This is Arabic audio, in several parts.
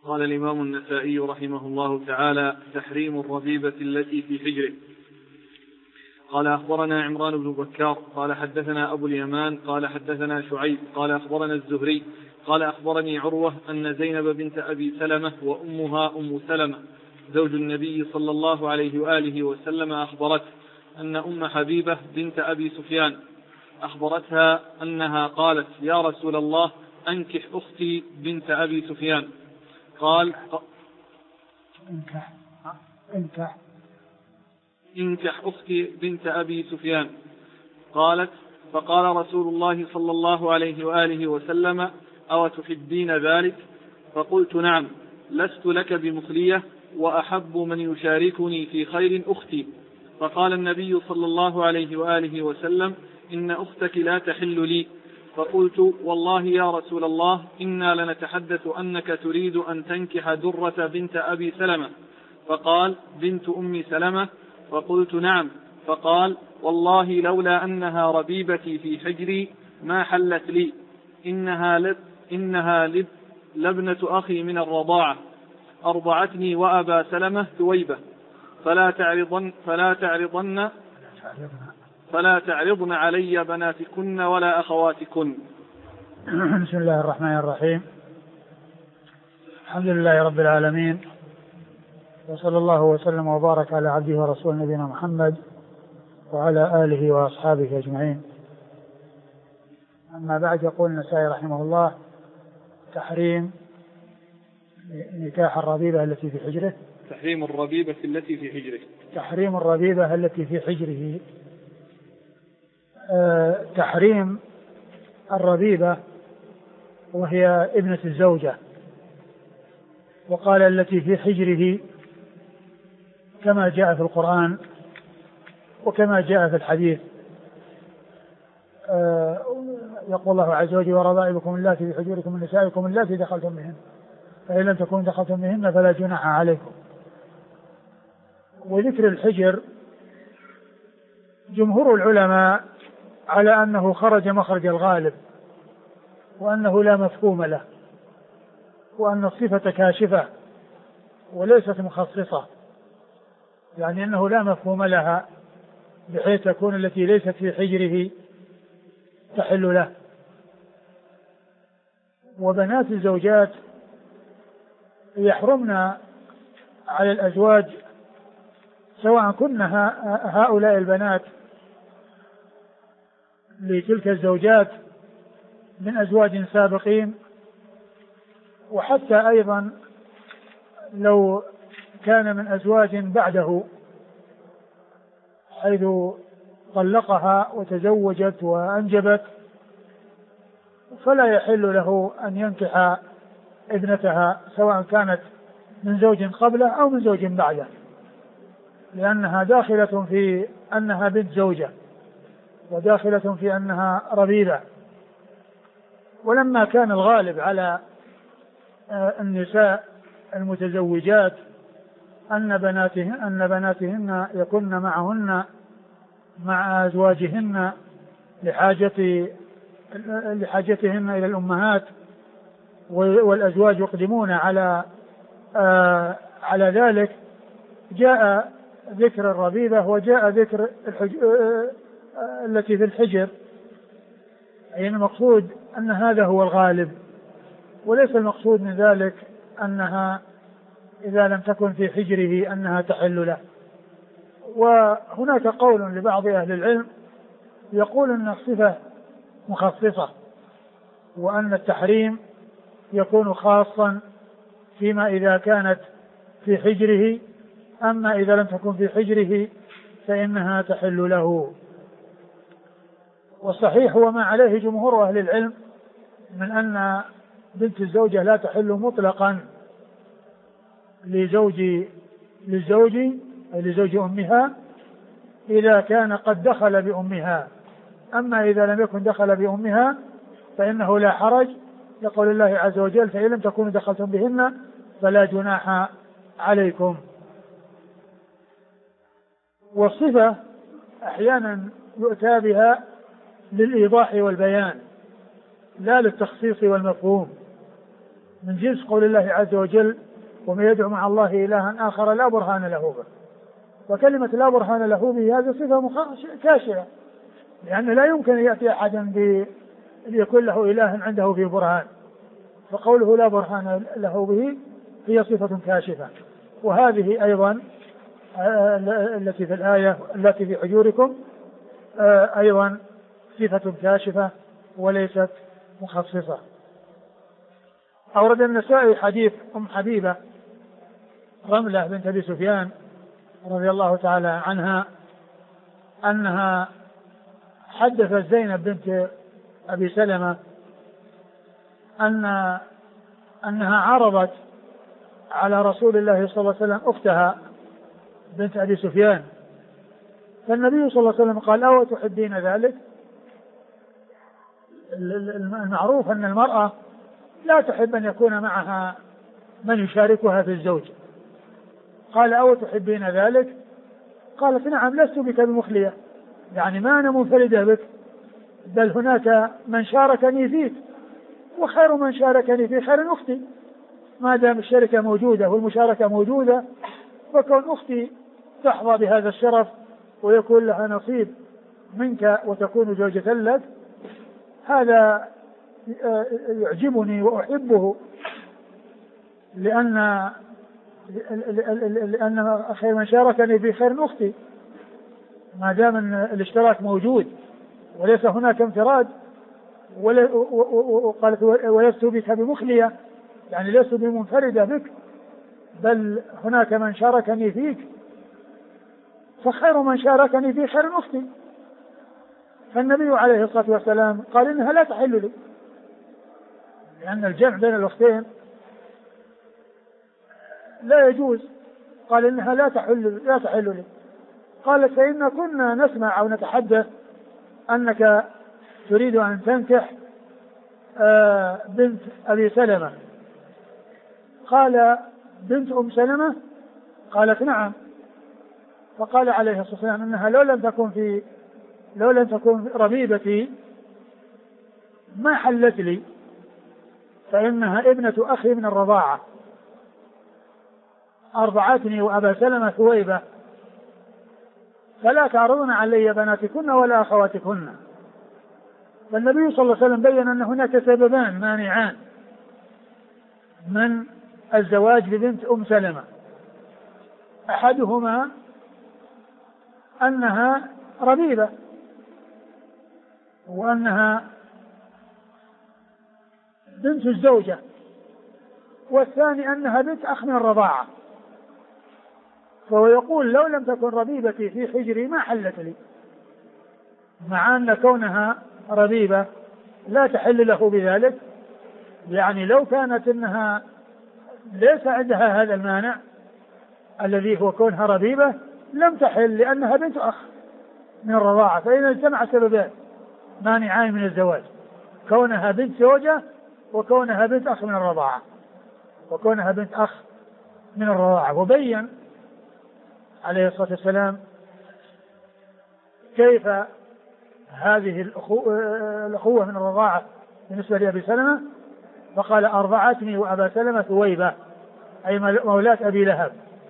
قال الإمام النسائي رحمه الله تعالى: تحريم الربيبة التي في حجره. قال أخبرنا عمران بن بكار قال حدثنا أبو اليمان قال حدثنا شعيب قال أخبرنا الزهري قال أخبرني عروة أن زينب بنت أبي سلمة وأمها أم سلمة زوج النبي صلى الله عليه وآله وسلم أخبرته أن أم حبيبة بنت أبي سفيان أخبرتها أنها قالت: يا رسول الله، أنكح أختي بنت أبي سفيان. قال: انكح أختي بنت أبي سفيان. قالت: فقال رسول الله صلى الله عليه وآله وسلم: أو تحبين ذلك؟ فقلت: نعم، لست لك بمخلية، وأحب من يشاركني في خير أختي. فقال النبي صلى الله عليه وآله وسلم: إن أختك لا تحل لي. فقلت: والله يا رسول الله، إنا لنتحدث أنك تريد أن تنكح درة بنت أبي سلمة. فقال: بنت أم سلمة؟ فقلت: نعم. فقال: والله لولا أنها ربيبتي في حجري ما حلت لي، إنها لابنة أخي من الرضاعة، أرضعتني وأبا سلمة ثويبة، فلا تعرضن علي بناتكن ولا أخواتكن. بسم الله الرحمن الرحيم. الحمد لله رب العالمين، وصلى الله وسلم وبارك على عبده ورسوله نبينا محمد وعلى آله وأصحابه أجمعين. أما بعد، يقول النسائي رحمه الله: تحريم نكاح الربيبة التي في حجره. تحريم الربيبة التي في حجره. تحريم الربيبة التي في حجره. تحريم الربيبة وهي ابنة الزوجة، وقال التي في حجره كما جاء في القرآن وكما جاء في الحديث. يقول الله عز وجل: وربائبكم اللاتي في حجوركم من نسائكم اللاتي دخلتم بهن، فإن لم تكونوا دخلتم بهن فلا جناح عليكم. وذكر الحجر جمهور العلماء على أنه خرج مخرج الغالب، وأنه لا مفهوم له، وأن الصفة كاشفة وليست مخصصة، يعني أنه لا مفهوم لها، بحيث تكون التي ليست في حجره تحل له. وبنات الزوجات يحرمن على الأزواج، سواء كن هؤلاء البنات لتلك الزوجات من أزواج سابقين، وحتى أيضا لو كان من أزواج بعده، حيث طلقها وتزوجت وأنجبت، فلا يحل له أن ينكح ابنتها سواء كانت من زوج قبله أو من زوج بعده، لأنها داخلة في أنها بنت زوجة، وداخلة في أنها ربيبة. ولما كان الغالب على النساء المتزوجات أن بناتهن يكن معهن مع أزواجهن لحاجتهن إلى الأمهات، والأزواج يقدمون على ذلك، جاء ذكر الربيبة وجاء ذكر التي في الحجر، يعني المقصود أن هذا هو الغالب، وليس المقصود من ذلك أنها إذا لم تكن في حجره أنها تحل له. وهناك قول لبعض أهل العلم يقول أن الصفة مخصصة، وأن التحريم يكون خاصا فيما إذا كانت في حجره، أما إذا لم تكن في حجره فإنها تحل له. والصحيح هو ما عليه جمهور أهل العلم من أن بنت الزوجة لا تحل مطلقا لزوج أمها إذا كان قد دخل بأمها، أما إذا لم يكن دخل بأمها فإنه لا حرج، لقول الله عز وجل: فإن لم تكونوا دخلتم بهن فلا جناح عليكم. والصفة أحيانا يؤتى بها للإيضاح والبيان لا للتخصيص والمفهوم، من جنس قول الله عز وجل ومن يدعو مع الله إلها آخر لا برهان له به. وكلمة لا برهان له به هذه صفة كاشفة، لأن لا يمكن أن يأتي أحدا أن يكون له إله عنده في برهان، فقوله لا برهان له به هي صفة كاشفة. وهذه أيضا التي في الآية التي في حجوركم أيضا صفة كاشفة وليست مخصصة. أورد النسائي حديث أم حبيبة رملة بنت أبي سفيان رضي الله تعالى عنها أنها حدثت زينب بنت أبي سلمة أنها عرضت على رسول الله صلى الله عليه وسلم أختها بنت أبي سفيان، فالنبي صلى الله عليه وسلم قال أو تحبين ذلك؟ المعروف أن المرأة لا تحب أن يكون معها من يشاركها في الزوج. قال أو تحبين ذلك؟ قالت نعم لست بك بمخلية، يعني ما أنا منفردة بك، بل هناك من شاركني فيك، وخير من شاركني في خير أختي، ما دام الشركة موجودة والمشاركة موجودة، فكون أختي تحظى بهذا الشرف ويكون لها نصيب منك وتكون زوجة لك، هذا يعجبني وأحبه، لأن خير من شاركني في خير أختي، ما دام الاشتراك موجود وليس هناك انفراد. وقالت ولست بك بمخلية، يعني لست بمنفردة بك، بل هناك من شاركني فيك، فخير من شاركني في خير أختي. فالنبي عليه الصلاة والسلام قال إنها لا تحل لي، لأن الجمع بين الأختين لا يجوز. قال إنها لا تحل لي. قالت فإن كنا نسمع أو نتحدث أنك تريد أن تنكح بنت أبي سلمة. قال بنت أم سلمة؟ قالت نعم. فقال عليه الصلاة والسلام إنها لو لم تكن ربيبتي ما حلت لي، فإنها ابنة أخي من الرضاعة، أرضعتني وأبا سلمة ثويبة، فلا تعرضن علي بناتكن ولا أخواتكن. فالنبي صلى الله عليه وسلم بين أن هناك سببان مانعان من الزواج ببنت أم سلمة، أحدهما أنها ربيبة وأنها بنت الزوجة، والثاني أنها بنت أخ من الرضاعة. فهو يقول لو لم تكن ربيبتي في حجري ما حلت لي، مع أن كونها ربيبة لا تحل له بذلك، يعني لو كانت إنها ليس عندها هذا المانع الذي هو كونها ربيبة لم تحل، لأنها بنت أخ من الرضاعة. فإذا اجتمع سببان مانعان من الزواج، كونها بنت زوجة وكونها بنت أخ من الرضاعة، وبين عليه الصلاة والسلام كيف هذه الأخوة من الرضاعة بالنسبة لأبي سلمة. فقال أرضعتني وأبا سلمة ثويبة، أي مولاة أبي لهب،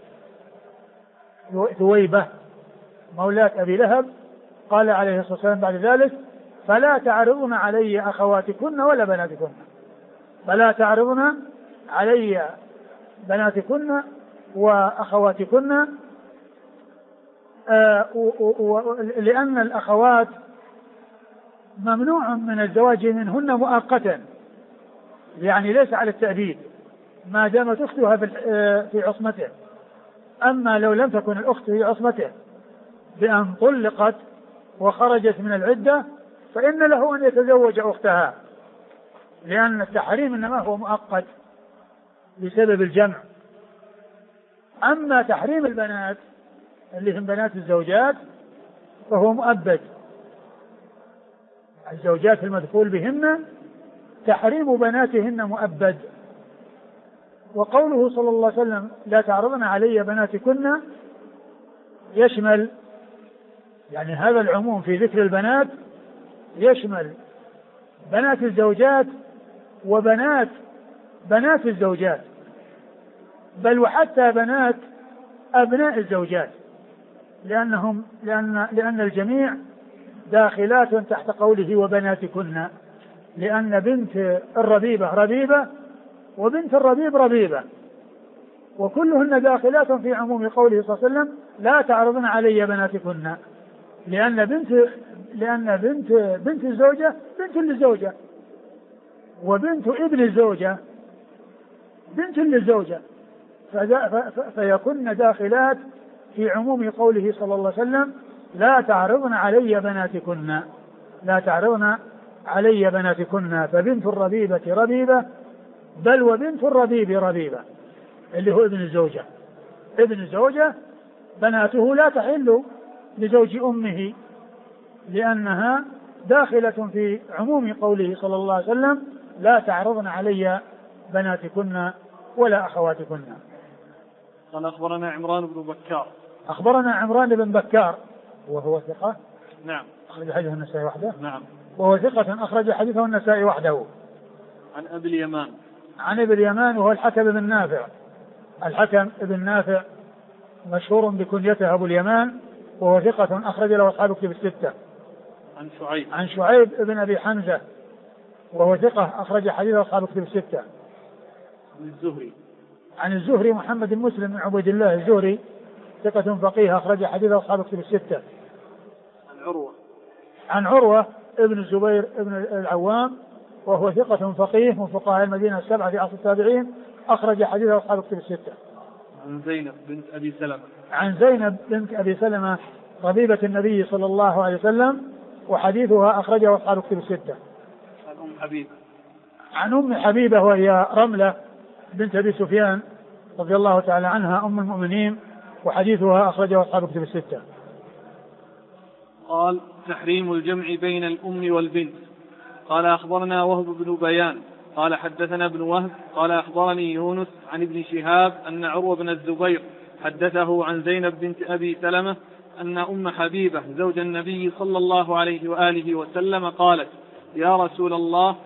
ثويبة مولاة أبي لهب. قال عليه الصلاة والسلام بعد ذلك فلا تعرضن علي أخواتكن ولا بناتكن، فلا تعرضن علي بناتكن وأخواتكن، لأن الأخوات ممنوع من الزواج منهن مؤقتا، يعني ليس على التأبيد ما دامت أختها في عصمته. أما لو لم تكن الأخت في عصمته بأن طلقت وخرجت من العدة فإن له أن يتزوج أختها، لأن التحريم إنما هو مؤقت بسبب الجمع. أما تحريم البنات اللي هم بنات الزوجات فهو مؤبد، الزوجات المدخول بهن تحريم بناتهن مؤبد. وقوله صلى الله عليه وسلم لا تعرضن علي بناتكن يشمل، يعني هذا العموم في ذكر البنات يشمل بنات الزوجات وبنات بنات الزوجات، بل وحتى بنات أبناء الزوجات، لأن الجميع داخلات تحت قوله وبناتكن، لأن بنت الربيبة ربيبة وبنت الربيب ربيبة، وكلهن داخلات في عموم قوله صلى الله عليه وسلم لا تعرضن علي بناتكن، لأن بنت الزوجة بنت للزوجة، وبنت ابن الزوجة بنت للزوجة، فيكن داخلات في عموم قوله صلى الله عليه وسلم لا تعرضن علي بناتكن، لا تعرضن علي بناتكن، فبنت الربيبة ربيبة، بل وبنت الربيب ربيبة اللي هو ابن الزوجة. ابن الزوجة بناته لا تحل لزوج أمه، لأنها داخلة في عموم قوله صلى الله عليه وسلم لا تعرضن علي بناتكن ولا أخواتكن. قال أخبرنا عمران بن بكار. أخبرنا عمران بن بكار وهو ثقة. نعم. أخرج حديثه النسائي وحده. نعم. وهو ثقة أخرج حديثه النسائي وحده. عن أبي اليمان. عن أبي اليمان وهو الحكم بن نافع. الحكم بن نافع مشهور بكنيته أبو اليمان، وهو ثقة أخرج له أصحاب كتب الستة. عن شعيب. عن شعيب بن أبي حمزة وهو ثقة أخرج حديث أصحاب كتب الستة. عن الزهري. عن الزهري محمد بن مسلم بن عبيد الله الزهري ثقة فقيه أخرج حديث أصحاب كتب الستة. عن عروة. عن عروة ابن الزبير ابن العوام وهو ثقة فقيه من فقهاء المدينة السبعة في عصر التابعين أخرج حديث أصحاب كتب الستة. عن زينب بنت أبي سلمة. عن زينب بنت أبي سلمة ربيبة النبي صلى الله عليه وسلم وحديثها أخرجه أصحاب كتب الستة. عن أم حبيبة. عن أم حبيبة وهي رملة بنت أبي سفيان رضي الله تعالى عنها أم المؤمنين وحديثها أخرجه أصحاب كتب الستة. قال تحريم الجمع بين الأم والبنت. قال أخبرنا وهب بن بيان قال حدثنا ابن وهب قال أخبرني يونس عن ابن شهاب أن عروة بن الزبير حدثه عن زينب بنت أبي سلمة أن أم حبيبة زوج النبي صلى الله عليه وآله وسلم قالت يا رسول الله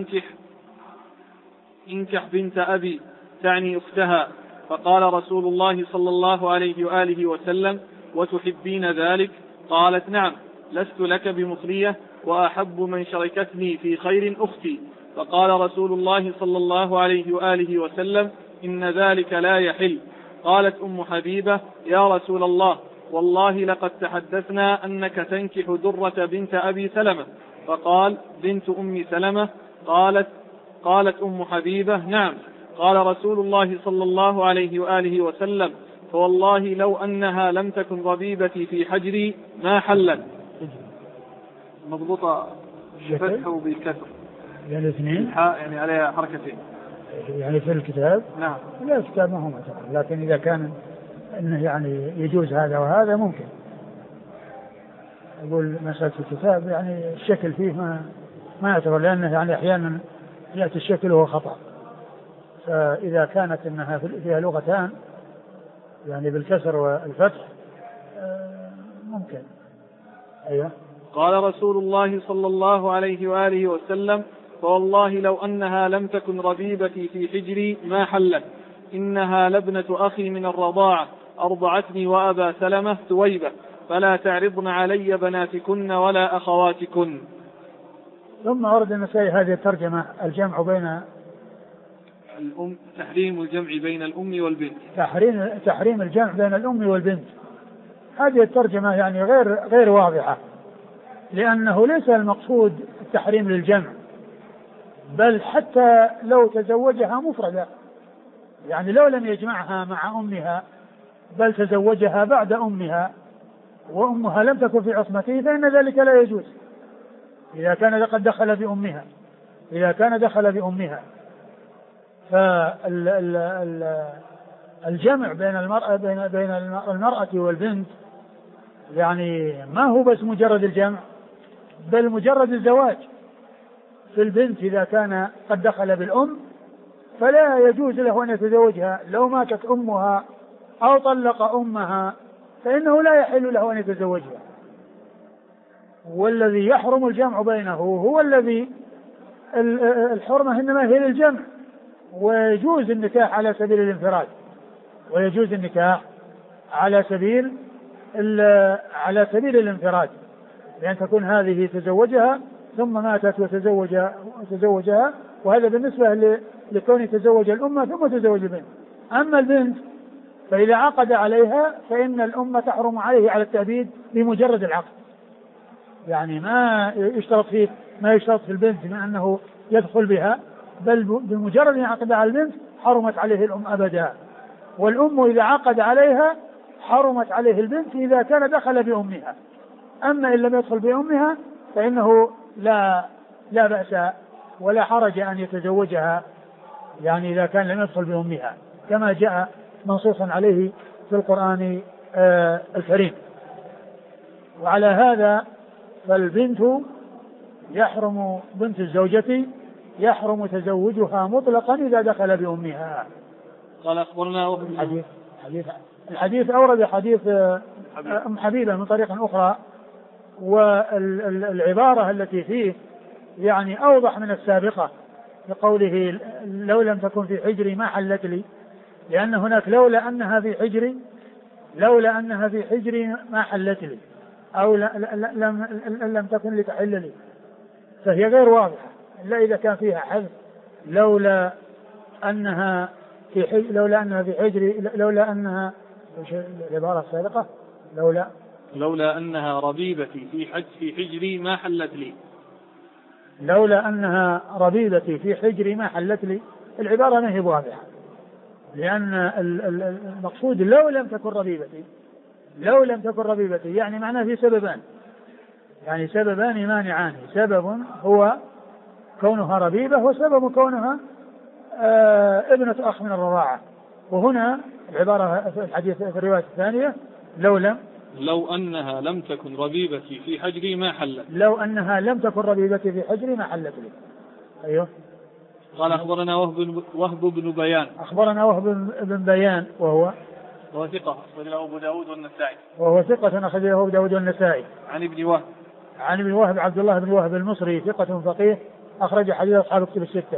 انكح بنت أبي، تعني أختها. فقال رسول الله صلى الله عليه وآله وسلم وتحبين ذلك؟ قالت نعم، لست لك بمخرية وأحب من شركتني في خير أختي. فقال رسول الله صلى الله عليه وآله وسلم إن ذلك لا يحل. قالت أم حبيبة يا رسول الله والله لقد تحدثنا أنك تنكح درة بنت أبي سلمة. فقال بنت أم سلمة؟ قالت أم حبيبة نعم. قال رسول الله صلى الله عليه وآله وسلم فوالله لو أنها لم تكن ربيبتي في حجري ما حلت. مضبوطة بالفتح وبالكسر يعني اثنين يعني عليها حركتين يعني في الكتاب. نعم. لا الكتاب ما هو معتبر، لكن إذا كان إنه يعني يجوز هذا وهذا ممكن. أقول مسألة الكتاب يعني الشكل فيه ما يعتبر، لأنه يعني أحيانا يأتي الشكل وهو خطأ، فإذا كانت إنها فيها لغتان يعني بالكسر والفتح ممكن. أيوة. قال رسول الله صلى الله عليه وآله وسلم فوالله لو أنها لم تكن ربيبتي في حجري ما حلت، إنها لابنة أخي من الرضاعة أرضعتني وأبا سلمة ثويبة، فلا تعرضن علي بناتكن ولا أخواتكن. ثم ورد النسائي هذه الترجمة الجمع بين تحريم الجمع بين الأم والبنت. تحريم الجمع بين الأم والبنت. هذه الترجمة يعني غير واضحة، لأنه ليس المقصود التحريم للجمع، بل حتى لو تزوجها مفردة، يعني لو لم يجمعها مع أمها بل تزوجها بعد أمها وأمها لم تكن في عصمته فإن ذلك لا يجوز إذا كان قد دخل بأمها. إذا كان دخل بأمها فالجمع بين المرأة والبنت يعني ما هو بس مجرد الجمع، بل مجرد الزواج. في البنت إذا كان قد دخل بالأم فلا يجوز له أن يتزوجها، لو ماتت أمها أو طلق أمها فإنه لا يحل له أن يتزوجها. والذي يحرم الجمع بينه هو الذي الحرمة إنما هي للجمع، ويجوز النكاح على سبيل الانفراد، ويجوز النكاح على سبيل الانفراد، لأن تكون هذه تزوجها ثم ماتت وتزوجها، وهذا بالنسبة لكون يتزوج الأمة ثم تزوج البنت. أما البنت فإذا عقد عليها فإن الأمة تحرم عليه على التأبيد بمجرد العقد، يعني ما يشترط في البنت من أنه يدخل بها، بل بمجرد أن يعقد على البنت حرمت عليه الأم أبدا. والأم إذا عقد عليها حرمت عليه البنت إذا كان دخل بأمها. أما إن لم يدخل بأمها فإنه لا بأس ولا حرج أن يتزوجها، يعني إذا كان لم يدخل بأمها، كما جاء منصوصا عليه في القرآن الكريم. وعلى هذا فالبنت يحرم، بنت الزوجة يحرم تزوجها مطلقا إذا دخل بأمها. قال أخبرنا الحديث أورد حديث أم حبيبة من طريق أخرى، والعبارة التي فيه يعني أوضح من السابقة بقوله لو لم تكن في حجري ما حلت لي، لأن هناك لولا أنها في حجري ما حلت لي، أو لم تكن لتحل لي، فهي غير واضحة إلا إذا كان فيها حذف لولا أنها في حجري، لولا أنها العبارة السابقة لولا أنها ربيبتي في حجري ما حلت لي، لولا أنها ربيبتي في حجري ما حلت لي. العبارة ما هي واضحة، لأن المقصود لو لم تكن ربيبتي يعني معناه في سببان مانعان، سبب هو كونها ربيبة، وسبب كونها ابنة أخ من الرضاعة. وهنا العبارة في الحديث في الرواية الثانية لو أنها لم تكن ربيبتي في حجري ما حلت، لو أنها لم تكن ربيبتي في حجري ما حلت لي. أيوه. قال أخبرنا وهب بن بيان. أخبرنا وهب بن بيان وهو ثقة أخرجه أبو داود والنسائي. وهو ثقة أخرجه أبو داود والنسائي. عن ابن وهب عبد الله بن وهب المصري ثقة فقيه أخرج حديث أصحاب الكتب الستة.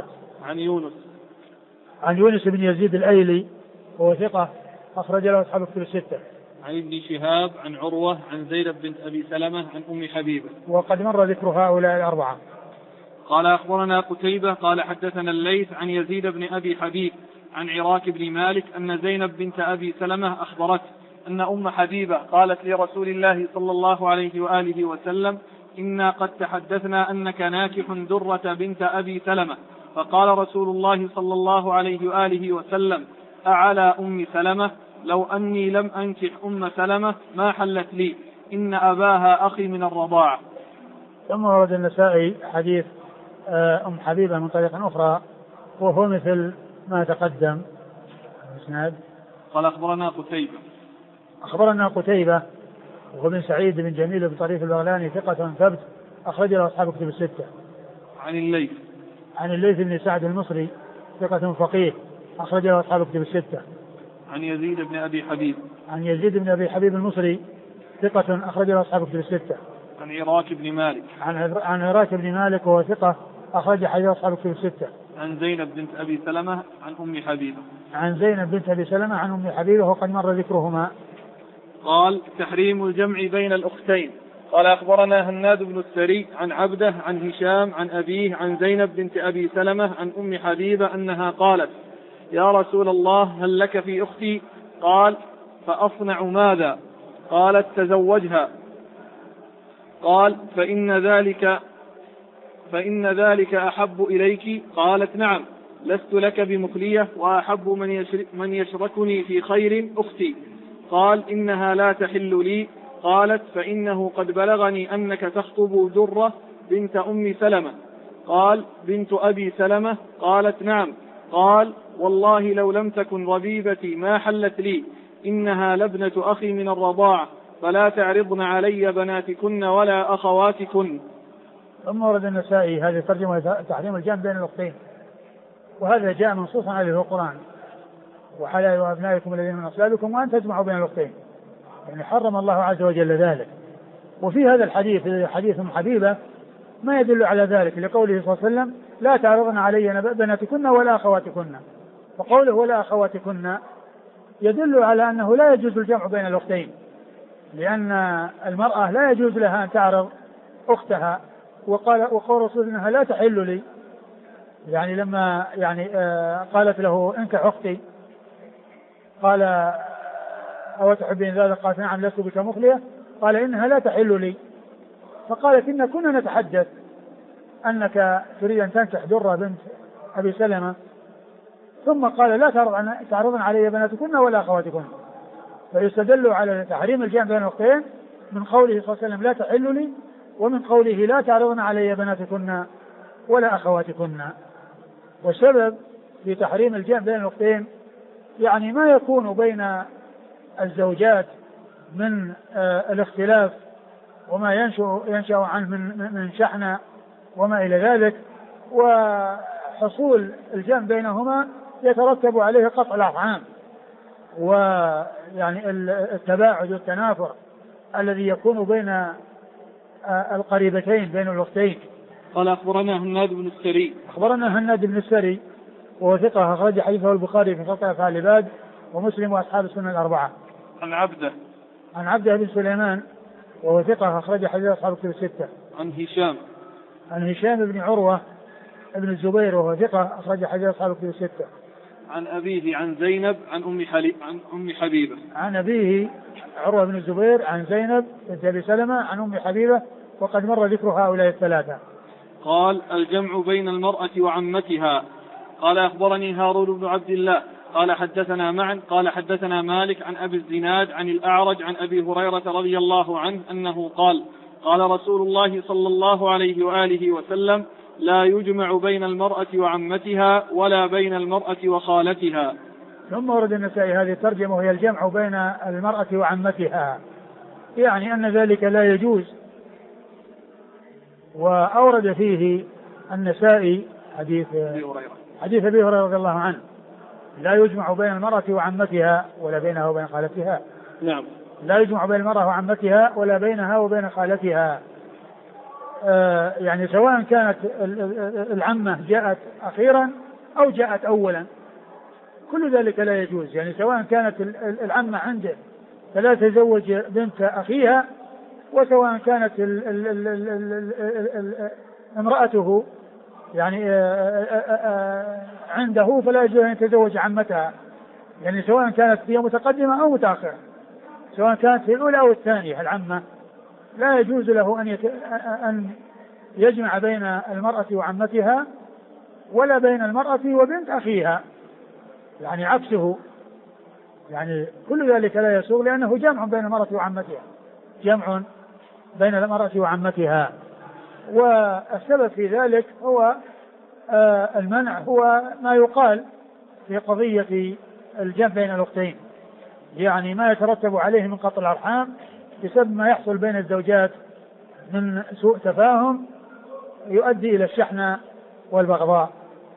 عن يونس بن يزيد الأيلي وهو ثقة أخرج له أصحاب الكتب الستة. عن ابن شهاب عن عروة عن زينب بنت أبي سلمة عن أم حبيبة. وقد مر ذكر هؤلاء الأربعة. قال أخبرنا قتيبة قال حدثنا الليث عن يزيد بن أبي حبيب عن عراك بن مالك أن زينب بنت أبي سلمة أخبرت أن أم حبيبة قالت لرسول الله صلى الله عليه وآله وسلم إنا قد تحدثنا أنك ناكح درة بنت أبي سلمة، فقال رسول الله صلى الله عليه وآله وسلم أعلى أم سلمة لو أني لم أنكح أم سلمة ما حلت لي، إن أباها أخي من الرضاعة. ثم ورد النسائي حديث أم حبيبة من طريق أخرى وهو مثل ما تقدم. قال أخبرنا قتيبة وهو بن سعيد بن جميل بن طريف البغلاني ثقة ثبت أخرج له أصحاب الكتب الستة. عن الليث بن سعد المصري ثقة فقيه أخرج له أصحاب الكتب الستة. عن يزيد بن أبي حبيب المصري ثقة أخرج له أصحاب الكتب الستة. عن عراك بن مالك عن عراك بن مالك وهو ثقة أخرج حديث أصحاب الكتب الستة. عن زينب بنت أبي سلمة عن أم حبيبة وقد مر ذكرهما. قال تحريم الجمع بين الأختين. قال أخبرنا هناد بن السري عن عبده عن هشام عن أبيه عن زينب بنت أبي سلمة عن أم حبيبة أنها قالت يا رسول الله هل لك في أختي؟ قال فأصنع ماذا؟ قالت تزوجها. قال فإن ذلك أحب إليك؟ قالت نعم، لست لك بمخلية وأحب من يشركني في خير أختي. قال إنها لا تحل لي. قالت فإنه قد بلغني أنك تخطب درة بنت أم سلمة. قال بنت أبي سلمة؟ قالت نعم. قال والله لو لم تكن ربيبتي ما حلت لي، إنها لابنة أخي من الرضاعة، فلا تعرضن علي بناتكن ولا أخواتكن. ثم ورد النسائي هذه ترجمة تحريم الجمع بين الأختين، وهذا جاء منصوصا عليه في القرآن وحلال أبنائكم الذين من أصلابكم وأن تجمعوا بين الأختين، يعني حرم الله عز وجل ذلك. وفي هذا الحديث حديث حبيبة ما يدل على ذلك، لقوله صلى الله عليه وسلم لا تعرضن علي بناتكن ولا أخواتكن. فقوله ولا أخواتكن يدل على أنه لا يجوز الجمع بين الأختين، لأن المرأة لا يجوز لها أن تعرض أختها، وقول رسول أنها لا تحل لي، يعني لما قالت له انكح أختي قال أو تحبين ذلك؟ قالت نعم لست بك مخلية. قال إنها لا تحل لي. فقالت إن كنا نتحدث أنك تريد أن تنكح درة بنت أبي سلمة، ثم قال لا تعرضن علي بناتكن ولا أخواتكن. فيستدل على تحريم الجمع بين الأختين من قوله صلى الله عليه وسلم لا تحل لي، ومن قوله لا تعرضن علي بناتكن ولا أخواتكن. والسبب في تحريم الجمع بين الأختين يعني ما يكون بين الزوجات من الاختلاف وما ينشأ عنه من شحنة وما إلى ذلك، وحصول الجمع بينهما يترتب عليه قطع الأرحام ويعني التباعد والتنافر الذي يكون بين القريبتين بين الأختين. قال أخبرنا هناد بن السري. أخبرنا هناد بن السري وهو ثقة أخرج حديثه البخاري في خلق أفعال العباد ومسلم وأصحاب السنن الأربعة. عن عبده بن سليمان وهو ثقة أخرج حديث أصحاب الكتب الستة. عن هشام بن عروة ابن الزبير وهو ثقة أخرج حديث أصحاب الكتب الستة. عن أبيه عن زينب عن أم حبيبة. عن أبيه عروة بن الزبير عن زينب بنت أبي سلمة عن أم حبيبة، وقد مر ذكر هؤلاء الثلاثة. قال الجمع بين المرأة وعمتها. قال أخبرني هارون بن عبد الله قال حدثنا معا قال حدثنا مالك عن أبي الزناد عن الأعرج عن أبي هريرة رضي الله عنه أنه قال قال رسول الله صلى الله عليه وآله وسلم لا يجمع بين المرأة وعمتها ولا بين المرأة وخالتها. ثم ورد النسائي هذه الترجمة وهي الجمع بين المرأة وعمتها، يعني أن ذلك لا يجوز. وأورد فيه النسائي حديث أبي هريرة رضي الله عنه لا يجمع بين المرأة وعمتها ولا بينها وبين خالتها. نعم. لا يجمع بين المرأة وعمتها ولا بينها وبين خالتها. يعني سواء كانت العمة جاءت أخيرا أو جاءت أولا كل ذلك لا يجوز. يعني سواء كانت العمة عنده فلا تزوج بنت أخيها، وسواء كانت امرأته يعني عنده فلا يجوز أن يتزوج عمتها، يعني سواء كانت هي متقدمة أو متأخرة، سواء كانت في الأولى أو الثانية العمة لا يجوز له أن يجمع بين المرأة وعمتها ولا بين المرأة وبنت أخيها، يعني عكسه. يعني كل ذلك لا يسوغ لأنه جمع بين المرأة وعمتها، جمع بين المرأة وعمتها. والسبب في ذلك هو المنع، هو ما يقال في قضية الجمع بين الأختين، يعني ما يترتب عليه من قطع الأرحام بسبب ما يحصل بين الزوجات من سوء تفاهم يؤدي إلى الشحنة والبغضاء.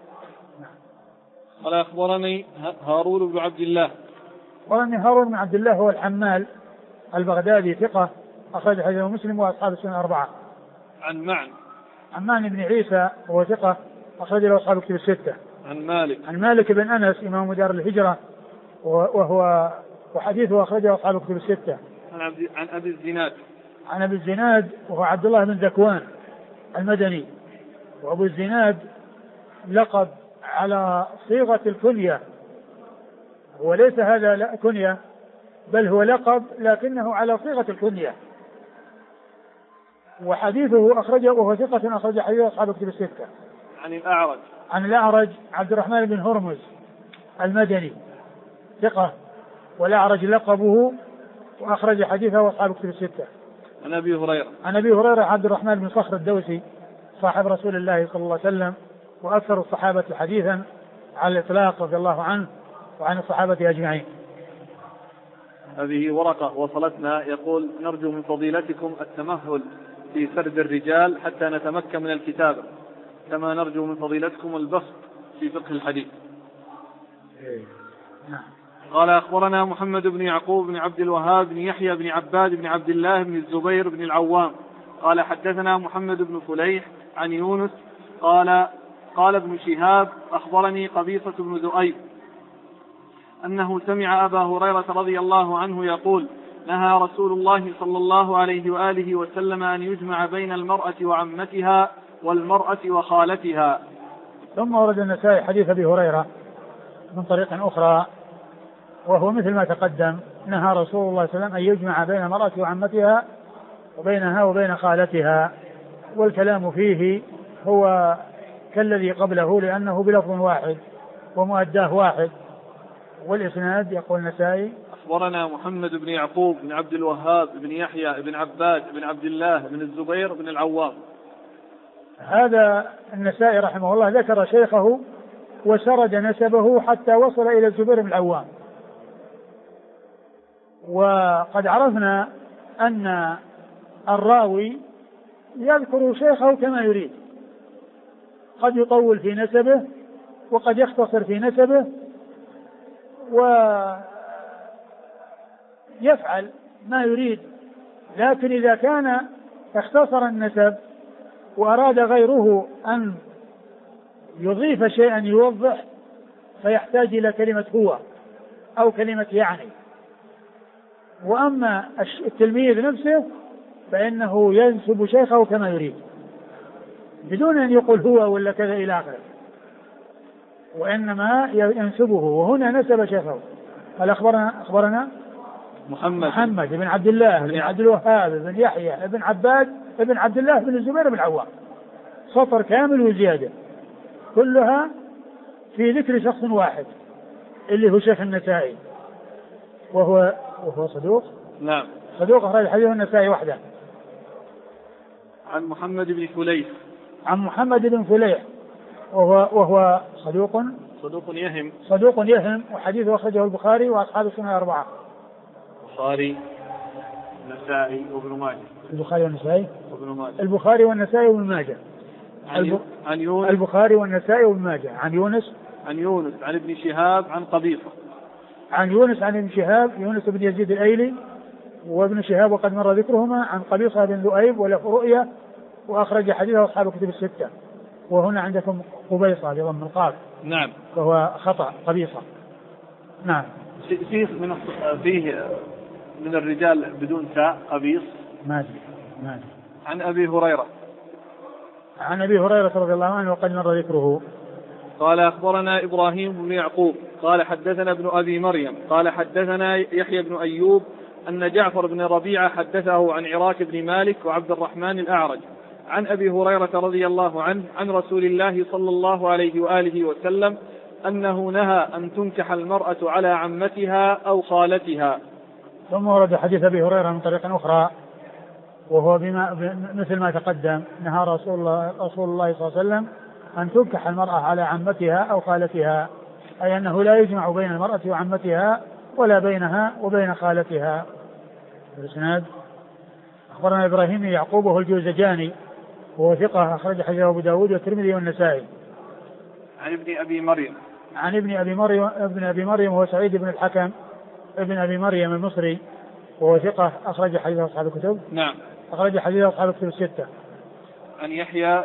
قال أخبرني هارون بن عبد الله. أخبرني هارون بن عبد الله هو الحمال البغدادي ثقة أخرج حديثه مسلم وأصحاب السنن الأربعة. عن معن بن عيسى وهو ثقة أخرج له أصحاب الكتب الستة. عن مالك بن أنس إمام دار الهجرة وهو وحديثه أخرجه أصحاب الكتب الستة. عن أبي الزناد وهو عبد الله بن ذكوان المدني، وأبو الزناد لقب على صيغة الكنية، وليس هذا كنية بل هو لقب لكنه على صيغة الكنية. وحديثه أخرجه وهو ثقة أخرج حديث أصحاب الكتب الستة. عن الأعرج عبد الرحمن بن هرمز المدني ثقة، والأعرج لقبه وأخرج حديثه أصحاب الكتب الستة. عن أبي هريرة عبد الرحمن بن صخر الدوسي صاحب رسول الله صلى الله عليه وسلم وأكثر الصحابة حديثا على الإطلاق رضي الله عنه وعن الصحابة أجمعين. هذه ورقة وصلتنا يقول نرجو من فضيلتكم التمهل في سرد الرجال حتى نتمكن من الكتابة، كما نرجو من فضيلتكم البسط في فقه الحديث. قال أخبرنا محمد بن يعقوب بن عبد الوهاب بن يحيى بن عباد بن عبد الله بن الزبير بن العوام قال حدثنا محمد بن فليح عن يونس قال ابن شهاب أخبرني قبيصة بن ذؤيب أنه سمع أبا هريرة رضي الله عنه يقول نهى رسول الله صلى الله عليه وآله وسلم أن يجمع بين المرأة وعمتها والمرأة وخالتها. ثم ورد النسائي حديث أبي هريرة من طريق أخرى وهو مثل ما تقدم، نهى رسول الله صلى الله عليه وسلم أن يجمع بين المرأة وعمتها وبينها وبين خالتها، والكلام فيه هو كالذي قبله لأنه بلفظ واحد ومؤداه واحد. والإسناد يقول النسائي أخبرنا محمد بن يعقوب بن عبد الوهاب بن يحيى بن عباد بن عبد الله بن الزبير بن العوام. هذا النسائي رحمه الله ذكر شيخه وسرد نسبه حتى وصل إلى الزبير بن العوام. وقد عرفنا أن الراوي يذكر شيخه كما يريد، قد يطول في نسبه وقد يختصر في نسبه ويفعل ما يريد، لكن إذا كان اختصر النسب وأراد غيره أن يضيف شيئا يوضح فيحتاج إلى كلمة هو أو كلمة يعني. وأما التلميذ نفسه فإنه ينسب شيخه كما يريد بدون أن يقول هو ولا كذا إلى آخره، وإنما ينسبه. وهنا نسب شيخه. قال أخبرنا محمد بن عبد الله بن عبد الوهاب بن يحيى بن عباد بن عبد الله بن الزبير بن العوام، سطر كامل وزيادة كلها في ذكر شخص واحد اللي هو شيخ النسائي، وهو صدوق. نعم صدوق أخرج حديث النسائي وحده. عن محمد بن فليح عن محمد بن فليح وهو صدوق يهم وحديثه أخرجه البخاري وأصحاب السنن الأربعة. البخاري والنسائي وابن ماجه. البخاري والنسائي وابن ماجه. عن يونس. البخاري والنسائي وابن ماجه. عن يونس عن ابن شهاب عن قبيصة. عن يونس عن ابن شهاب يونس بن يزيد الأيلي وابن شهاب وقد مر ذكرهما. عن قبيصة بن ذؤيب وله رؤية وأخرج حديثه أصحاب الكتب الستة. وهنا عندكم قبيصة بضم القاف. نعم. وهو خطأ قبيصة. نعم. فيه من الرجال بدون تاء قبيص. ماذا. عن أبي هريرة رضي الله عنه وقد مر ذكره. قال أخبرنا إبراهيم بن يعقوب قال حدثنا ابن أبي مريم قال حدثنا يحيى بن أيوب أن جعفر بن ربيعة حدثه عن عراك بن مالك وعبد الرحمن الأعرج عن أبي هريرة رضي الله عنه عن رسول الله صلى الله عليه وآله وسلم أنه نهى أن تنكح المرأة على عمتها أو خالتها. ثم ورد حديث أبي هريرة من طريق أخرى وهو مثل ما تقدم، نهى رسول الله صلى الله عليه وسلم أن تنكح المرأة على عمتها أو خالتها، أي أنه لا يجمع بين المرأة وعمتها ولا بينها وبين خالتها. الإسناد أخبرنا إبراهيم بن يعقوب وهو الجوزجاني وهو ثقة أخرج حديثه أبو داود والترمذي والنسائي. عن ابن أبي مريم وهو سعيد بن الحكم ابن أبي مريم المصري وهو ثقة أخرج حديثه أصحاب الكتب. نعم. أخرج حديثه أصحاب الكتب الستة. عن يحيى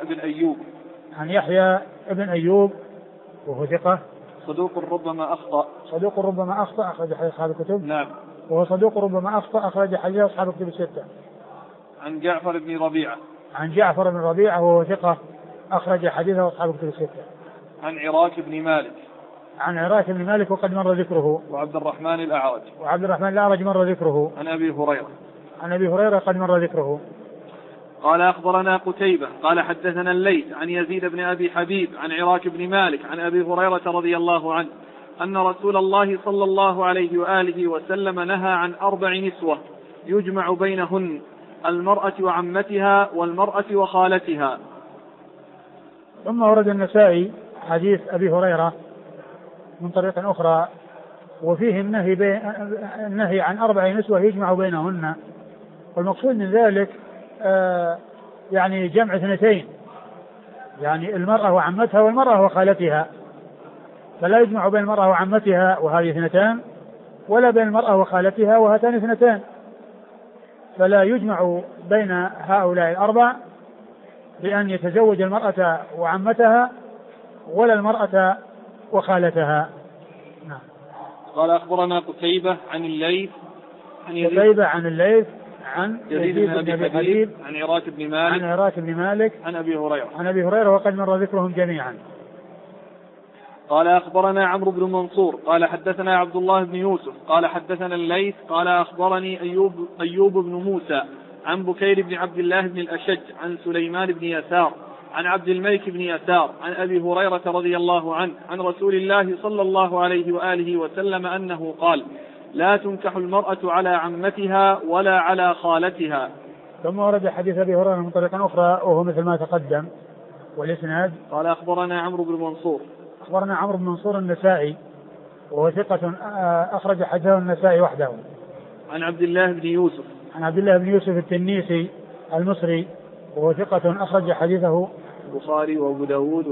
بن أيوب وهو ثقة صدوق ربما أخطأ أخرج حديث أصحاب الكتب. نعم. وهو صدوق ربما أخطأ أخرج حديث أصحاب الكتب الستة. عن جعفر بن ربيعة وهو ثقة أخرج حديثه أصحاب الكتب الستة. عن عراك بن مالك وقد مر ذكره. وعبد الرحمن الأعرج مر ذكره. عن أبي هريرة قد مر ذكره. قال أخبرنا قتيبة قال حدثنا الليث عن يزيد بن أبي حبيب عن عراك بن مالك عن أبي هريرة رضي الله عنه أن رسول الله صلى الله عليه وآله وسلم نهى عن 4 نسوة يجمع بينهن المرأة وعمتها والمرأة وخالتها. ثم ورد النسائي حديث أبي هريرة من طريق أخرى وفيه النهي عن 4 نسوة يجمع بينهن، والمقصود من ذلك يعني جمع 2، يعني المرأة وعمتها والمرأة وخالتها، فلا يجمع بين المرأة وعمتها وهذه 2 ولا بين المرأة وخالتها وهاتان 2. فلا يجمع بين هؤلاء الأربع بأن يتزوج المرأة وعمتها ولا المرأة وخالتها. نعم. قال أخبرنا قتيبة عن الليث عن يزيد بن أبي حبيب عن عراك بن مالك عن أبي هريرة وقد مر ذكرهم جميعا. قال أخبرنا عمرو بن منصور قال حدثنا عبد الله بن يوسف قال حدثنا الليث قال أخبرني أيوب بن موسى عن بكير بن عبد الله بن الأشج عن سليمان بن يسار عن عبد الملك بن يسار عن أبي هريرة رضي الله عنه عن رسول الله صلى الله عليه وآله وسلم أنه قال: لا تنكح المرأة على عمتها ولا على خالتها. ثم ورد حديث أبي هريرة من طريقة أخرى وهو مثل ما تقدم. والإسناد قال أخبرنا عمرو بن منصور النسائي وهو ثقة أخرج حديثه النسائي وحده. عن عبد الله بن يوسف التنيسي المصري وهو ثقة أخرج حديثه البخاري وأبو داود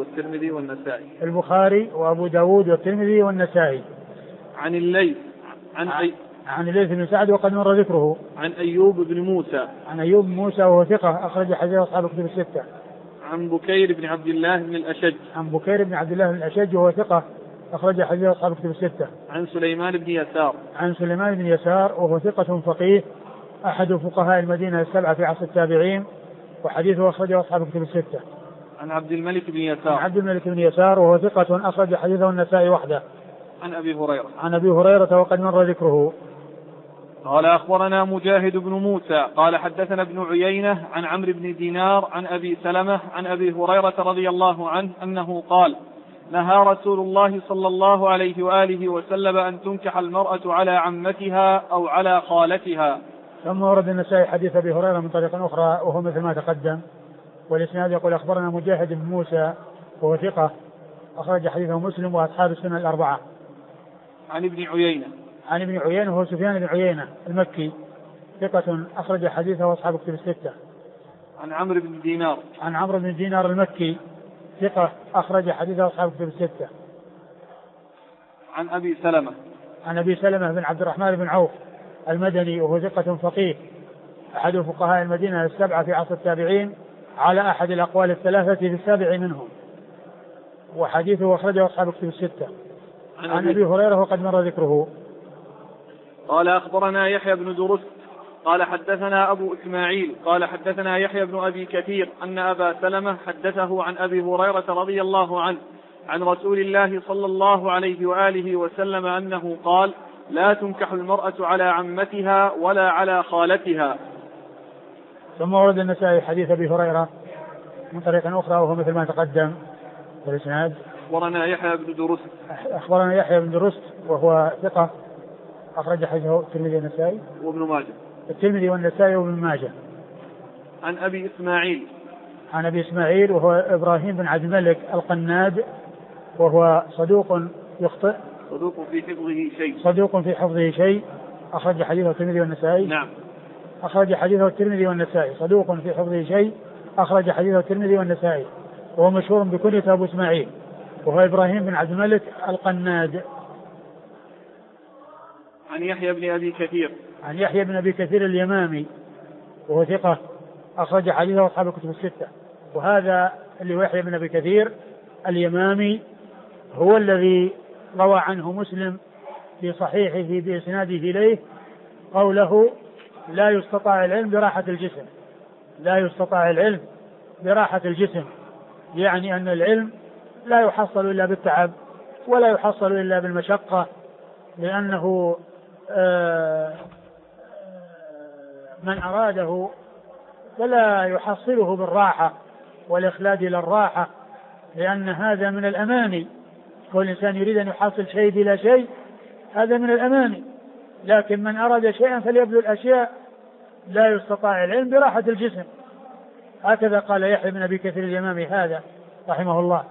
والترمذي والنسائي. عن الليث بن سعد وقد مر ذكره. عن أيوب بن موسى وهو ثقة أخرج حديثه أصحاب الكتب الستة. عن بكير بن عبد الله بن الأشج وهو ثقة أخرج حديثه أصحاب الكتب الستة. عن سليمان بن يسار وهو ثقة فقيه أحد فقهاء المدينة السبعة في عصر التابعين وحديثه أخرجه أصحاب الكتب الستة. عن عبد الملك بن يسار وهو ثقة أخرج حديثه النسائي وحده. عن أبي هريرة وقد مر ذكره. قال أخبرنا مجاهد بن موسى قال حدثنا ابن عيينة عن عمرو بن دينار عن أبي سلمة عن أبي هريرة رضي الله عنه أنه قال: نهى رسول الله صلى الله عليه وآله وسلم أن تنكح المرأة على عمتها أو على خالتها. ثم ورد النسائي حديث أبي هريرة من طريق أخرى وهو مثل ما تقدم. والإسناد يقول أخبرنا مجاهد بن موسى وهو ثقة أخرج حديثه مسلم وأصحاب السنن الأربعة. عن ابن عيينة وهو سفيان بن عيينة المكي ثقة أخرج حديثه أصحاب الكتب الستة. عن عمرو بن دينار المكي ثقة أخرج حديثه أصحاب الكتب الستة. عن أبي سلمة بن عبد الرحمن بن عوف المدني وهو ثقة فقيه أحد فقهاء المدينة السبعة في عصر التابعين على أحد الأقوال الثلاثة في السابع منهم وحديثه أخرجه أصحاب الكتب الستة. عن أبي هريرة وقد مر ذكره. قال أخبرنا يحيى بن درست قال حدثنا أبو إسماعيل قال حدثنا يحيى بن أبي كثير أن أبا سلمة حدثه عن أبي هريرة رضي الله عنه عن رسول الله صلى الله عليه وآله وسلم أنه قال: لا تنكح المرأة على عمتها ولا على خالتها. ثم ورد النسائي حديث أبي هريرة من طريق أخرى وهو مثل ما تقدم. والإسناد أخبرنا يحيى بن درست وهو ثقة أخرج حديثه الترمذي والنسائي وابن ماجه. عن أبي إسماعيل وهو إبراهيم بن عبد الملك القناد وهو صدوق يخطئ صدوق في حفظه شيء أخرج حديثه الترمذي والنسائي. نعم. صدوق في حفظه شيء أخرج حديثه الترمذي والنسائي وهو مشهور بكنية أبو إسماعيل وهو إبراهيم بن عبد الملك القناد. عن يحيى بن أبي كثير اليمامي وهو ثقة أخرج حديثه أصحاب الكتب الستة. وهذا اللي هو يحيى بن أبي كثير اليمامي هو الذي روى عنه مسلم في صحيحه بإسناده إليه قوله: لا يستطاع العلم براحة الجسم. يعني أن العلم لا يحصل إلا بالتعب ولا يحصل إلا بالمشقة، لأنه من أراده فلا يحصله بالراحة والإخلاد إلى الراحة، لأن هذا من الأماني. كل إنسان يريد أن يحصل شيء بلا شيء، هذا من الأماني. لكن من أراد شيئا فليبذل الأشياء. لا يستطاع العلم براحة الجسم. هكذا قال يحيى بن أبي كثير اليمامي هذا رحمه الله.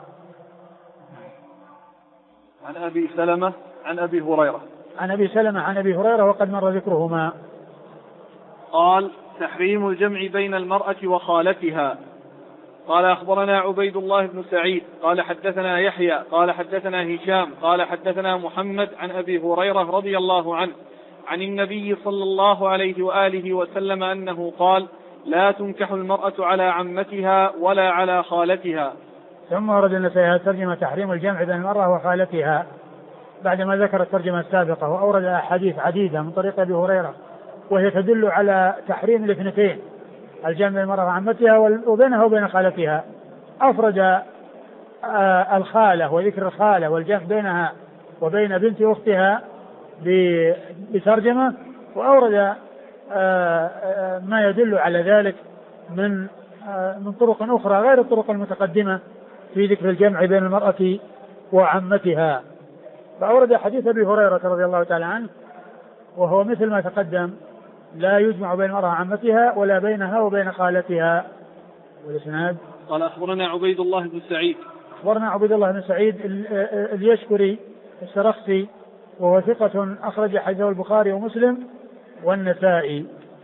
عن أبي سلمة عن أبي هريرة وقد مر ذكرهما. قال: تحريم الجمع بين المرأة وخالتها. قال أخبرنا عبيد الله بن سعيد قال حدثنا يحيى قال حدثنا هشام قال حدثنا محمد عن أبي هريرة رضي الله عنه عن النبي صلى الله عليه وآله وسلم أنه قال: لا تنكح المرأة على عمتها ولا على خالتها. ثم ورد النسائي ترجمة تحريم الجمع بين المرأة وخالتها بعدما ذكر الترجمة السابقة، وأورد أحاديث عديدة من طريق أبي هريرة وهي تدل على تحريم الاثنتين، الجمع بين المرأة وعمتها وبينها وبين خالتها. أفرد الخالة وذكر الخالة والجمع بينها وبين بنت أختها بترجمة، وأورد ما يدل على ذلك من طرق أخرى غير الطرق المتقدمة في ذكر الجمع بين المرأة وعمتها. فأورد حديث أبي هريرة رضي الله تعالى عنه وهو مثل ما تقدم: لا يجمع بين المرأة وعمتها ولا بينها وبين خالتها. والإسناد قال: أخبرنا عبيد الله بن سعيد. أخبرنا عبيد الله بن سعيد اليشكري السرخسي وهو ثقة أخرج حديثه البخاري ومسلم والنسائي.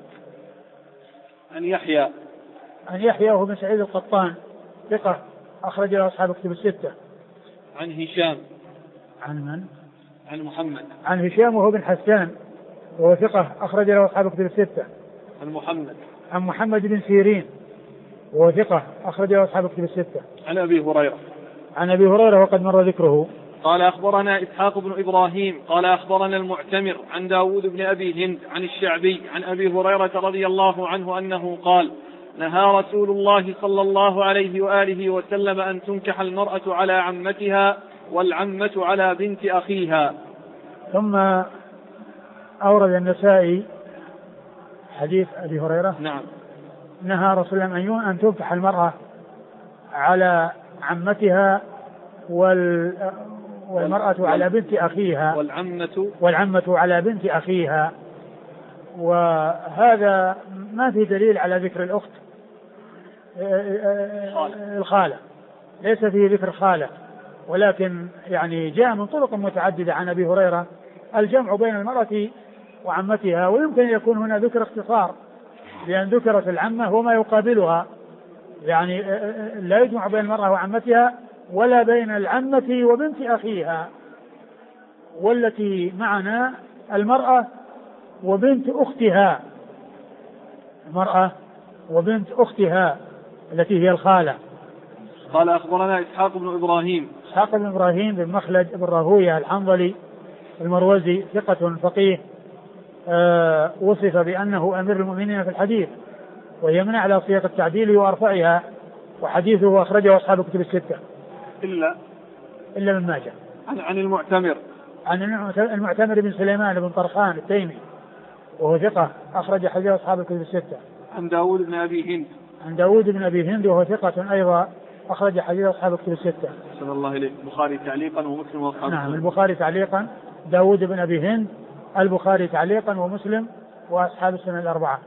عن يحيى وهو بن سعيد القطان ثقة أخرج له أصحاب كتب الستة. عن هشام. عن من؟ عن محمد. عن هشام وهو بن حسان وهو ثقة أخرج له أصحاب كتب الستة. عن محمد بن سيرين وهو ثقة أخرج له أصحاب كتب الستة. عن أبي هريرة وقد مر ذكره. قال: أخبرنا إسحاق بن إبراهيم قال: أخبرنا المعتمر عن داود بن أبي هند عن الشعبي عن أبي هريرة رضي الله عنه أنه قال: نهى رسول الله صلى الله عليه وآله وسلم أن تنكح المرأة على عمتها والعمة على بنت أخيها. ثم أورد النسائي حديث أبي هريرة. نعم. نهى رسول الله أن تنكح المرأة على عمتها والمرأة على بنت أخيها والعمة على بنت أخيها. وهذا ما في دليل على ذكر الأخت الخالة، ليس فيه ذكر خالة، ولكن يعني جاء من طرق متعددة عن أبي هريرة الجمع بين المرأة وعمتها، ويمكن أن يكون هنا ذكر اختصار لأن ذكرت العمة وما يقابلها، يعني لا يجمع بين المرأة وعمتها ولا بين العمة وبنت أخيها، والتي معنا المرأة وبنت أختها، المرأة وبنت أختها التي هي الخالة. قال: أخبرنا إسحاق بن إبراهيم بن مخلد بن راهويه الحنظلي المروزي ثقة فقيه وصف بأنه أمير المؤمنين في الحديث، وهي من أعلى صيغ التعديل وأرفعها، وحديثه أخرجه أصحاب كتب الستة إلا من ماجه. عن المعتمر. عن المعتمر بن سليمان بن طرخان التيمي وهو ثقة أخرج حديث أصحاب الكتب الستة. عن داود بن أبي هند وهو ثقة أيضا أخرج حديث أصحاب الكتب الستة. صلى الله عليه. البخاري تعليقا ومسلم وأصحاب. نعم، البخاري تعليقا، داود بن أبي هند، البخاري تعليقا ومسلم وأصحاب السنن الأربعة.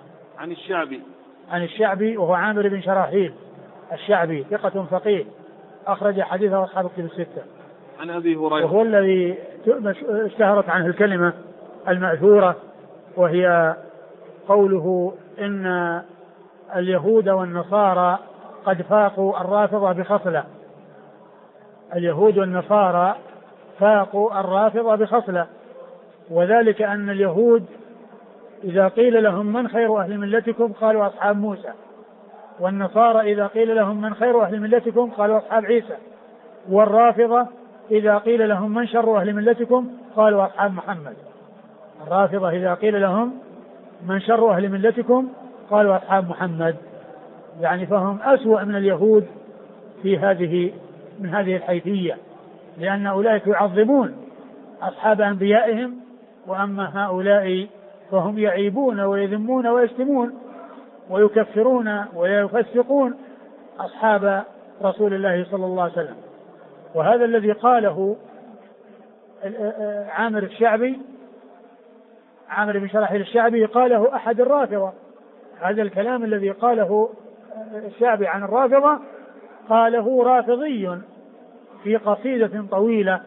عن الشعبي وهو عامر بن شراحيل الشعبي ثقة فقيه أخرج حديثه أصحاب الكتب الستة. عن أبي هريرة وهو الذي اشتهرت عنه الكلمة المأثورة، وهي قوله إن اليهود والنصارى قد فاقوا الرافضة بخصلة. اليهود والنصارى فاقوا الرافضة بخصلة، وذلك أن اليهود إذا قيل لهم من خير أهل ملتكم قالوا أصحاب موسى، والنصارى إذا قيل لهم من خير أهل ملتكم قالوا أصحاب عيسى، والرافضة إذا قيل لهم من شر أهل ملتكم قالوا أصحاب محمد. الرافضة إذا قيل لهم من شر أهل ملتكم قالوا أصحاب محمد، يعني فهم أسوأ من اليهود من هذه الحيثية، لأن أولئك يعظمون أصحاب أنبيائهم، وأما هؤلاء فهم يعيبون ويذمون ويشتمون ويكفرون ويفسقون أصحاب رسول الله صلى الله عليه وسلم. وهذا الذي قاله عامر بن شراحيل الشعبي قاله أحد الرافضة. هذا الكلام الذي قاله الشعبي عن الرافضة قاله رافضي في قصيدة طويلة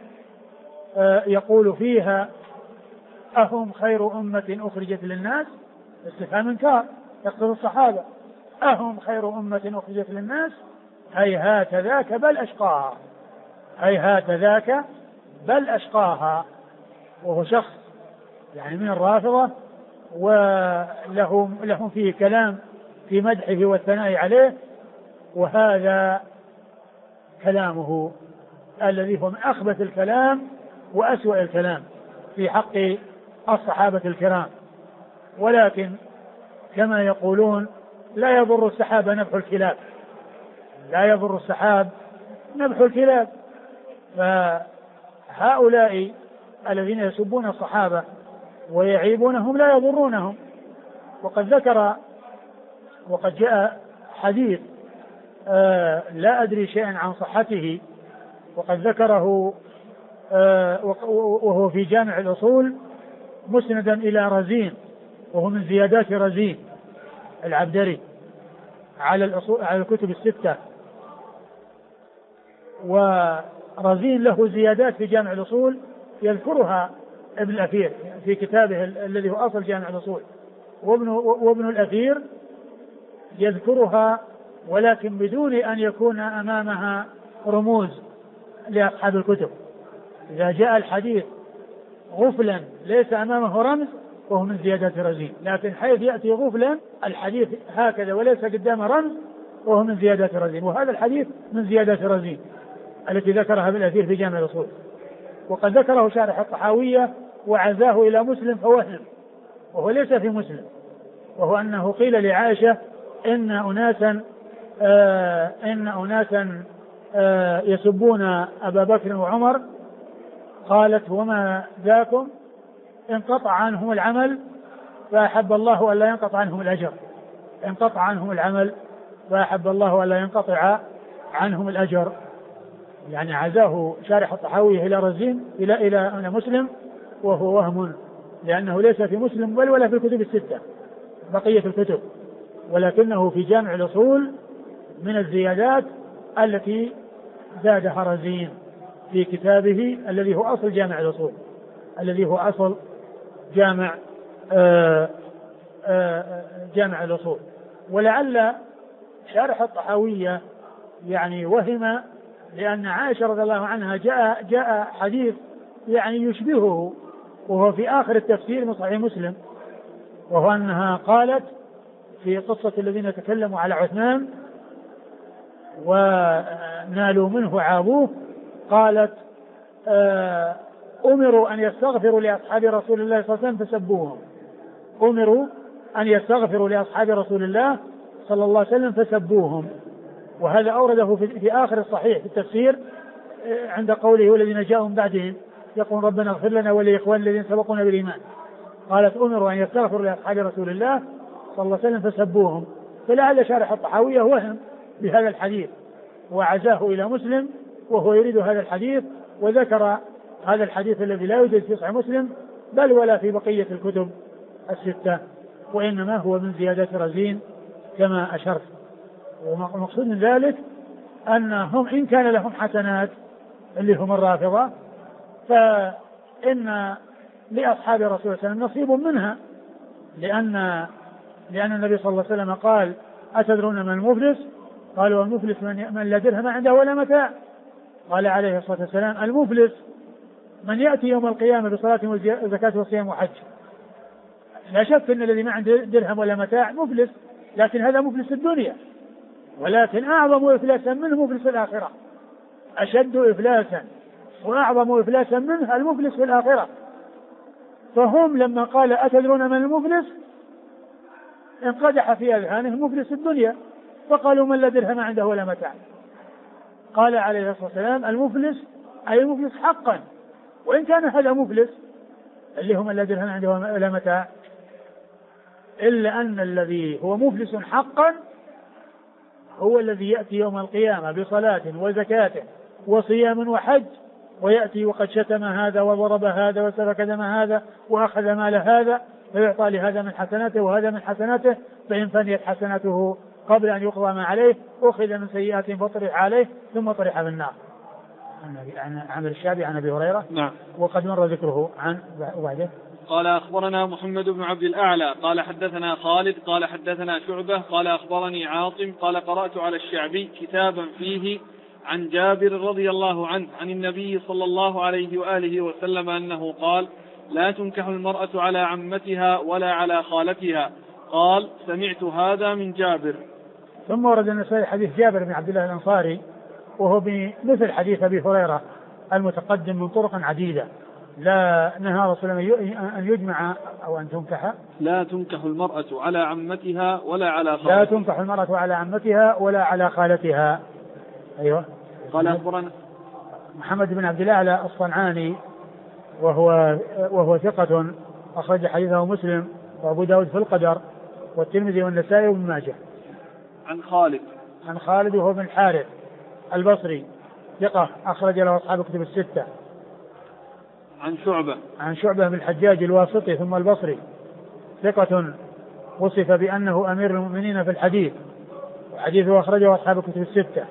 يقول فيها: أهم خير أمة أخرجت للناس؟ استفهام إنكار يقصد الصحابة. أهم خير أمة أخرجت للناس؟ هيهات ذاك بل أشقاها. هيهات ذاك بل أشقاها. وهو شخص يعني من الرافضة، ولهم فيه كلام في مدحه والثناء عليه، وهذا كلامه الذي هو من أخبث الكلام وأسوأ الكلام في حق الصحابة الكرام. ولكن كما يقولون لا يضر السحاب نبح الكلاب، لا يضر السحاب نبح الكلاب. فهؤلاء الذين يسبون الصحابة ويعيبونهم لا يضرونهم. وقد جاء حديث لا أدري شيئا عن صحته، وقد ذكره وهو في جامع الأصول مسندا إلى رزين، وهو من زيادات رزين العبدري على الكتب الستة. ورزين له زيادات في جامع الأصول يذكرها ابن الأثير في كتابه الذي هو أصل جامع الأصول، وابن الأثير يذكرها ولكن بدون أن يكون أمامها رموز لأصحاب الكتب. إذا جاء الحديث غفلا ليس أمامه رمز وهو من زيادات رزين، لكن حيث يأتي غفلا الحديث هكذا وليس قدام رمز وهو من زيادات رزين، وهذا الحديث من زيادات رزين التي ذكرها ابن الأثير في جامع الأصول. وقد ذكره شارح الطحاوية وعزاه إلى مسلم فوهم، وهو ليس في مسلم، وهو أنه قيل لعائشة إن أناسا يسبون أبا بكر وعمر، قالت وما ذاكم؟ انقطع عنهم العمل فأحب الله ألا ينقطع عنهم الأجر. انقطع عنهم العمل فأحب الله ألا ينقطع عنهم الأجر. يعني عزاه شارح الطحاوية إلى رزين إلى مسلم، وهو وهم، لأنه ليس في مسلم بل ولا في الكتب الستة بقية الكتب، ولكنه في جامع الأصول من الزيادات التي زادها رزين في كتابه الذي هو أصل جامع الأصول، الذي هو أصل جامع الأصول. ولعل شارح الطحاوية يعني وهم، لأن عائشة رضي الله عنها جاء حديث يعني يشبهه، وهو في آخر التفسير من صحيح مسلم، وهو أنها قالت في قصة الذين تكلموا على عثمان ونالوا منه عابوه، قالت أمروا أن يستغفروا لأصحاب رسول الله صلى الله عليه وسلم فسبوهم. أمروا أن يستغفروا لأصحاب رسول الله صلى الله عليه وسلم فسبوهم. وهذا أورده في آخر الصحيح في التفسير عند قوله والذين جاءوا من بعدهم يقول ربنا اغفر لنا ولإخوان الذين سبقونا بالإيمان. قالت أمروا أن يستغفروا لأصحاب رسول الله صلى الله عليه وسلم فسبوهم. فلعل شارح الطحاوية وهم بهذا الحديث وعزاه إلى مسلم، وهو يريد هذا الحديث، وذكر هذا الحديث الذي لا يوجد في صحيح مسلم بل ولا في بقية الكتب الستة، وإنما هو من زيادات رزين كما أشرت. ومقصود من ذلك أنهم إن كان لهم حسنات اللي هم الرافضة، فإن لأصحاب رسول الله صلى الله عليه وسلم نصيب منها، لأن النبي صلى الله عليه وسلم قال أتدرون من المفلس؟ قالوا المفلس من لا درهم عنده ولا متاع. قال عليه الصلاة والسلام المفلس من يأتي يوم القيامة بصلاة وزكاة وصيام وحج. لا شك أن الذي ما عنده درهم ولا متاع مفلس، لكن هذا مفلس الدنيا، ولكن أعظم إفلاسا منه مفلس الآخرة، أشد إفلاسا وأعظم إفلاسا منه المفلس في الآخرة. فهم لما قال أتدرون من المفلس انقدح في أذهانهم مفلس الدنيا، فقالوا من لا درهم عنده ولا متاع. قال عليه الصلاة والسلام المفلس أي المفلس حقا، وإن كان هذا مفلس اللي هم لا درهم عنده ولا متاع، إلا أن الذي هو مفلس حقا هو الذي يأتي يوم القيامة بصلاة وزكاة وصيام وحج، ويأتي وقد شتم هذا وضرب هذا وسفك دم هذا وأخذ مال هذا، فيعطى لهذا من حسناته وهذا من حسناته، فإن فنيت حسناته قبل أن يقضى ما عليه أخذ من سيئات فطرح عليه ثم طرح في النار. عن عمرو الشعبي عن أبي هريرة. نعم. وقد مر ذكره عن وبعده. قال أخبرنا محمد بن عبد الأعلى قال حدثنا خالد قال حدثنا شعبة قال أخبرني عاصم قال قرأت على الشعبي كتابا فيه عن جابر رضي الله عنه عن النبي صلى الله عليه وآله وسلم أنه قال لا تنكح المرأة على عمتها ولا على خالتها. قال سمعت هذا من جابر. ثم ورد النسائي حديث جابر بن عبد الله الأنصاري وهو بمثل حديث أبي هريرة المتقدم من طرق عديدة. لا نهى رسول الله أن يجمع أو أن تنكح. لا تنكح المرأة على عمتها ولا على خالتها. لا تنكح المرأة على عمتها ولا على خالتها. أيوة. قال أخبرنا محمد بن عبد الأعلى الصنعاني وهو ثقة أخرج حديثه مسلم وأبو داود في القدر والترمذي والنسائي وابن ماجه. عن خالد وهو بن الحارث البصري ثقة أخرج له أصحاب كتب الستة. عن شعبة بن الحجاج الواسطي ثم البصري ثقة وصف بأنه أمير المؤمنين في الحديث وحديثه أخرجه أصحاب كتب الستة.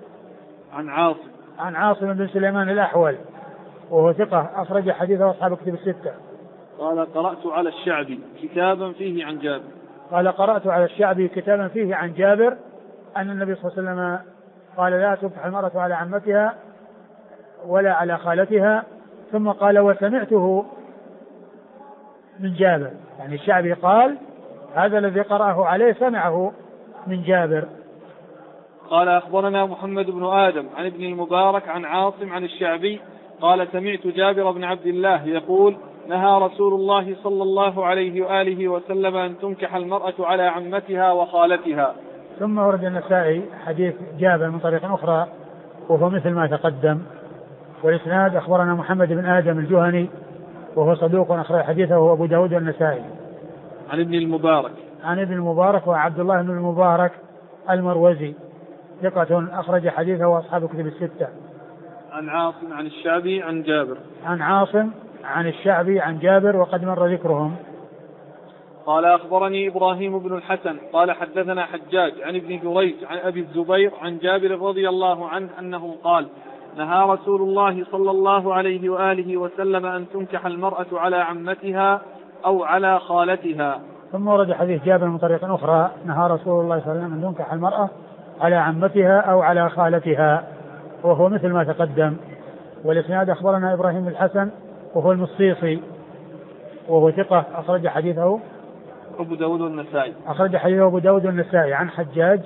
عن عاصم بن سليمان الأحول وهو ثقة أخرج حديثه أصحاب كتب الستة. قال قرأت على الشعبي كتابا فيه عن جابر. قال قرأت على الشعبي كتابا فيه عن جابر أن النبي صلى الله عليه وسلم قال لا تنكح المرأة على عمتها ولا على خالتها. ثم قال وسمعته من جابر، يعني الشعبي قال هذا الذي قرأه عليه سمعه من جابر. قال أخبرنا محمد بن آدم عن ابن المبارك عن عاصم عن الشعبي قال سمعت جابر بن عبد الله يقول نهى رسول الله صلى الله عليه وآله وسلم أن تنكح المرأة على عمتها وخالتها. ثم ورد النسائي حديث جابر من طريق أخرى وهو مثل ما تقدم، والإسناد أخبرنا محمد بن آدم الجهني وهو صدوق أخرج حديثه أبو داود والنسائي. عن ابن المبارك وعبد الله بن المبارك المروزي ثقة أخرج حديثه وأصحاب كتب الستة. عن عاصم عن الشعبي عن جابر. عن عاصم عن الشعبي عن جابر وقد مر ذكرهم. قال أخبرني إبراهيم بن الحسن قال حدثنا حجاج عن ابن جريج عن أبي الزبير عن جابر رضي الله عنه أنه قال نهى رسول الله صلى الله عليه وآله وسلم أن تنكح المرأة على عمتها أو على خالتها. ثم ورد حديث جابر من طريق أخرى نهى رسول الله صلى الله عليه وسلم أن تنكح المرأة على عمتها أو على خالتها وهو مثل ما تقدم. والإسناد أخبرنا إبراهيم الحسن وهو المصيصي وهو ثقة أخرج حديثه أبو داود والنسائي. أخرج حديثه أبو داود والنسائي عن حجاج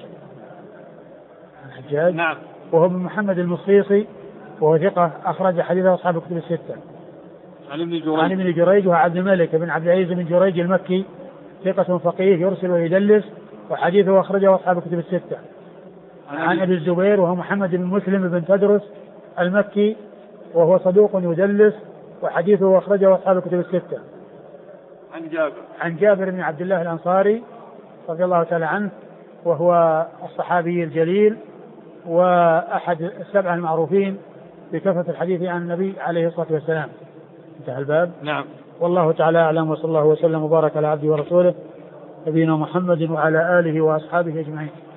نعم وهو بن محمد المصيصي وهو ثقة أخرج حديثه أصحاب كتب الستة. عن ابن جريج وهو عبد الملك بن عبد العزيز بن جريج المكي ثقة فقيه يرسل ويدلس وحديثه أخرجه أصحاب كتب الستة. عن أبي الزبير وهو محمد بن مسلم بن تدرس المكي وهو صدوق يدلس وحديثه أخرجه أصحاب كتب الستة. عن جابر بن عبد الله الأنصاري رضي الله تعالى عنه وهو الصحابي الجليل وأحد السبعة المعروفين بكثرة الحديث عن النبي عليه الصلاة والسلام. انتهى الباب. نعم. والله تعالى أعلم وصلى الله وسلم وبارك على عبده ورسوله نبينا محمد وعلى آله وأصحابه أجمعين.